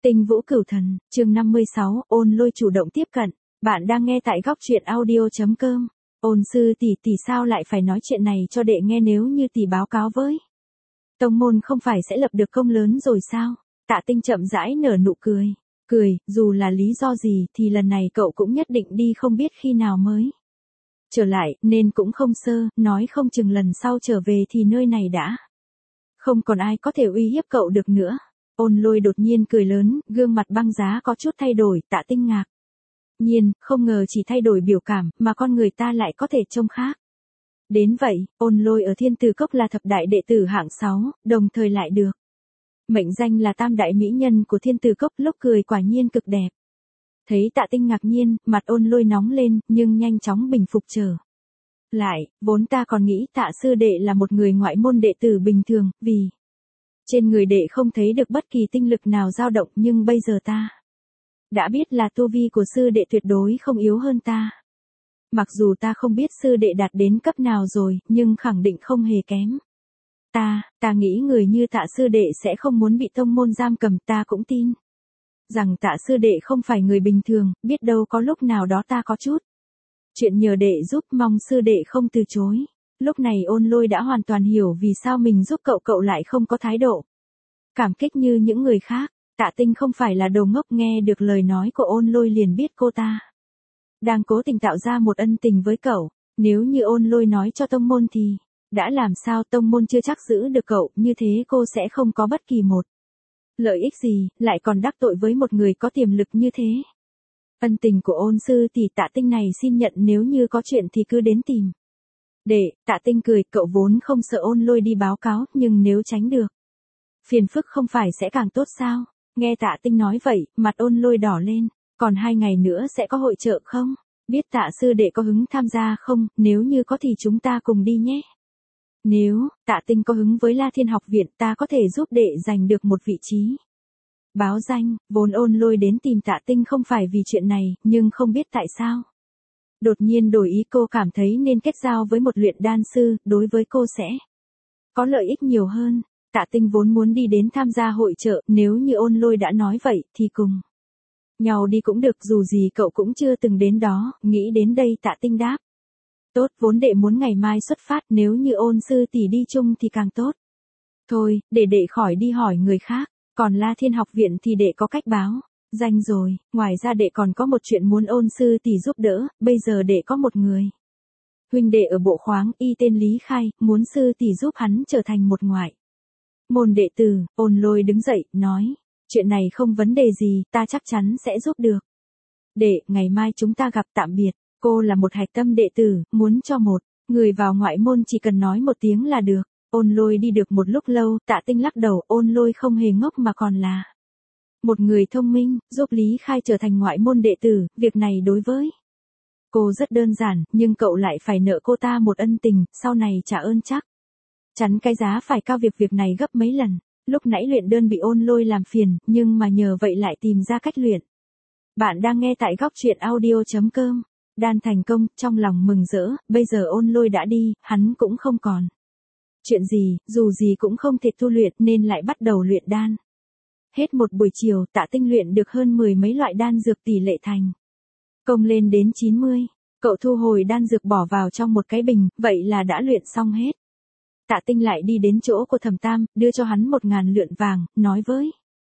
Tinh Vũ Cửu Thần, chương 56, Ôn Lôi chủ động tiếp cận. Bạn đang nghe tại góc truyện audio.com. Ôn sư tỷ sao lại phải nói chuyện này cho đệ nghe, nếu như tỷ báo cáo với tông môn không phải sẽ lập được công lớn rồi sao? Tạ Tinh chậm rãi nở nụ cười. Dù là lý do gì thì lần này cậu cũng nhất định đi, không biết khi nào mới trở lại, nên cũng không sơ, nói không chừng lần sau trở về thì nơi này đã không còn ai có thể uy hiếp cậu được nữa. Ôn Lôi đột nhiên cười lớn, gương mặt băng giá có chút thay đổi. Tạ Tinh ngạc nhiên, không ngờ chỉ thay đổi biểu cảm mà con người ta lại có thể trông khác đến vậy. Ôn Lôi ở Thiên Tử Cốc là thập đại đệ tử hạng 6, đồng thời lại được mệnh danh là tam đại mỹ nhân của Thiên Tử Cốc, lúc cười quả nhiên cực đẹp. Thấy Tạ Tinh ngạc nhiên, mặt Ôn Lôi nóng lên, nhưng nhanh chóng bình phục trở lại. Vốn ta còn nghĩ Tạ sư đệ là một người ngoại môn đệ tử bình thường, vì trên người đệ không thấy được bất kỳ tinh lực nào dao động, nhưng bây giờ ta đã biết là tu vi của sư đệ tuyệt đối không yếu hơn ta. Mặc dù ta không biết sư đệ đạt đến cấp nào rồi, nhưng khẳng định không hề kém. Ta nghĩ người như Tạ sư đệ sẽ không muốn bị tông môn giam cầm, ta cũng tin rằng Tạ sư đệ không phải người bình thường, biết đâu có lúc nào đó ta có chút chuyện nhờ đệ giúp, mong sư đệ không từ chối. Lúc này Ôn Lôi đã hoàn toàn hiểu vì sao mình giúp cậu lại không có thái độ cảm kích như những người khác. Tạ Tinh không phải là đồ ngốc, nghe được lời nói của Ôn Lôi liền biết cô ta đang cố tình tạo ra một ân tình với cậu. Nếu như Ôn Lôi nói cho tông môn thì đã làm sao, tông môn chưa chắc giữ được cậu, như thế cô sẽ không có bất kỳ một lợi ích gì, lại còn đắc tội với một người có tiềm lực như thế. Ân tình của Ôn sư thì Tạ Tinh này xin nhận, nếu như có chuyện thì cứ đến tìm đệ. Tạ Tinh cười, cậu vốn không sợ Ôn Lôi đi báo cáo, nhưng nếu tránh được phiền phức không phải sẽ càng tốt sao? Nghe Tạ Tinh nói vậy, mặt Ôn Lôi đỏ lên. Còn 2 ngày nữa sẽ có hội chợ không? Biết Tạ sư đệ có hứng tham gia không? Nếu như có thì chúng ta cùng đi nhé. Nếu Tạ Tinh có hứng với La Thiên học viện, ta có thể giúp đệ giành được một vị trí báo danh. Vốn Ôn Lôi đến tìm Tạ Tinh không phải vì chuyện này, nhưng không biết tại sao đột nhiên đổi ý. Cô cảm thấy nên kết giao với một luyện đan sư, đối với cô sẽ có lợi ích nhiều hơn. Tạ Tinh vốn muốn đi đến tham gia hội chợ, nếu như Ôn Lôi đã nói vậy thì cùng nhau đi cũng được, dù gì cậu cũng chưa từng đến đó. Nghĩ đến đây Tạ Tinh đáp. Tốt, vốn đệ muốn ngày mai xuất phát, nếu như Ôn sư tỷ đi chung thì càng tốt. Thôi, để đệ khỏi đi hỏi người khác, còn La Thiên học viện thì đệ có cách báo danh rồi. Ngoài ra đệ còn có một chuyện muốn Ôn sư tỷ giúp đỡ. Bây giờ đệ có một người huynh đệ ở bộ khoáng y tên Lý Khai, muốn sư tỷ giúp hắn trở thành một ngoại môn đệ tử. Ôn Lôi đứng dậy, nói, chuyện này không vấn đề gì, ta chắc chắn sẽ giúp được. Đệ, ngày mai chúng ta gặp, tạm biệt. Cô là một hạch tâm đệ tử, muốn cho một người vào ngoại môn chỉ cần nói một tiếng là được. Ôn Lôi đi được một lúc lâu, Tạ Tinh lắc đầu. Ôn Lôi không hề ngốc mà còn là một người thông minh, giúp Lý Khai trở thành ngoại môn đệ tử. Việc này đối với cô rất đơn giản, nhưng cậu lại phải nợ cô ta một ân tình, sau này trả ơn chắc chắn cái giá phải cao. Việc này gấp mấy lần. Lúc nãy luyện đơn bị Ôn Lôi làm phiền, nhưng mà nhờ vậy lại tìm ra cách luyện. Bạn đang nghe tại góc truyện audio.com. Đan thành công, trong lòng mừng rỡ. Bây giờ Ôn Lôi đã đi, hắn cũng không còn chuyện gì, dù gì cũng không thể tu luyện, nên lại bắt đầu luyện đan. Hết một buổi chiều, Tạ Tinh luyện được hơn 10 mấy loại đan dược, tỷ lệ thành công lên đến 90. Cậu thu hồi đan dược bỏ vào trong một cái bình, vậy là đã luyện xong hết. Tạ Tinh lại đi đến chỗ của Thẩm Tam, đưa cho hắn 1.000 lượn vàng, nói với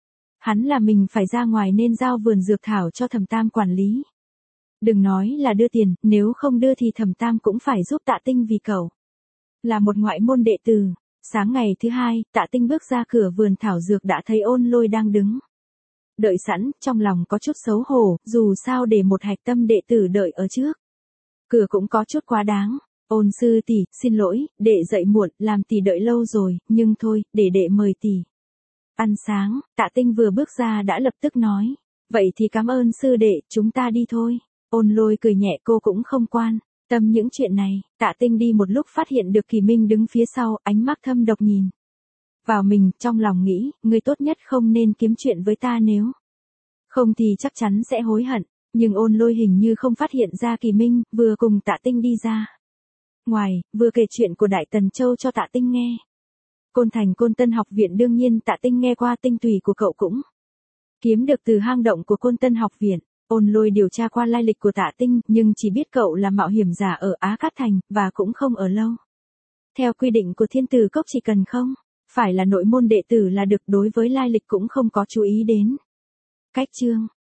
hắn là mình phải ra ngoài nên giao vườn dược thảo cho Thẩm Tam quản lý. Đừng nói là đưa tiền, nếu không đưa thì Thẩm Tam cũng phải giúp Tạ Tinh, vì cậu là một ngoại môn đệ tử. Sáng ngày thứ 2, Tạ Tinh bước ra cửa vườn thảo dược đã thấy Ôn Lôi đang đứng đợi sẵn, trong lòng có chút xấu hổ, dù sao để một hạch tâm đệ tử đợi ở trước cửa cũng có chút quá đáng. Ôn sư tỷ, xin lỗi, đệ dậy muộn, làm tỷ đợi lâu rồi, nhưng thôi, để đệ mời tỷ ăn sáng. Tạ Tinh vừa bước ra đã lập tức nói, vậy thì cảm ơn sư đệ, chúng ta đi thôi. Ôn Lôi cười nhẹ, cô cũng không quan tâm những chuyện này. Tạ Tinh đi một lúc phát hiện được Kỳ Minh đứng phía sau, ánh mắt thâm độc nhìn vào mình, trong lòng nghĩ, ngươi tốt nhất không nên kiếm chuyện với ta, nếu không thì chắc chắn sẽ hối hận. Nhưng Ôn Lôi hình như không phát hiện ra Kỳ Minh, vừa cùng Tạ Tinh đi ra ngoài, vừa kể chuyện của Đại Tần Châu cho Tạ Tinh nghe. Côn Thành Côn Tân học viện, đương nhiên Tạ Tinh nghe qua, tinh tùy của cậu cũng Kiếm được từ hang động của Côn Tân học viện. Ôn Lôi điều tra qua lai lịch của Tạ Tinh, nhưng chỉ biết cậu là mạo hiểm giả ở Á Cát Thành, và cũng không ở lâu. Theo quy định của Thiên Tử Cốc chỉ cần không phải là nội môn đệ tử là được, đối với lai lịch cũng không có chú ý đến. Cách chương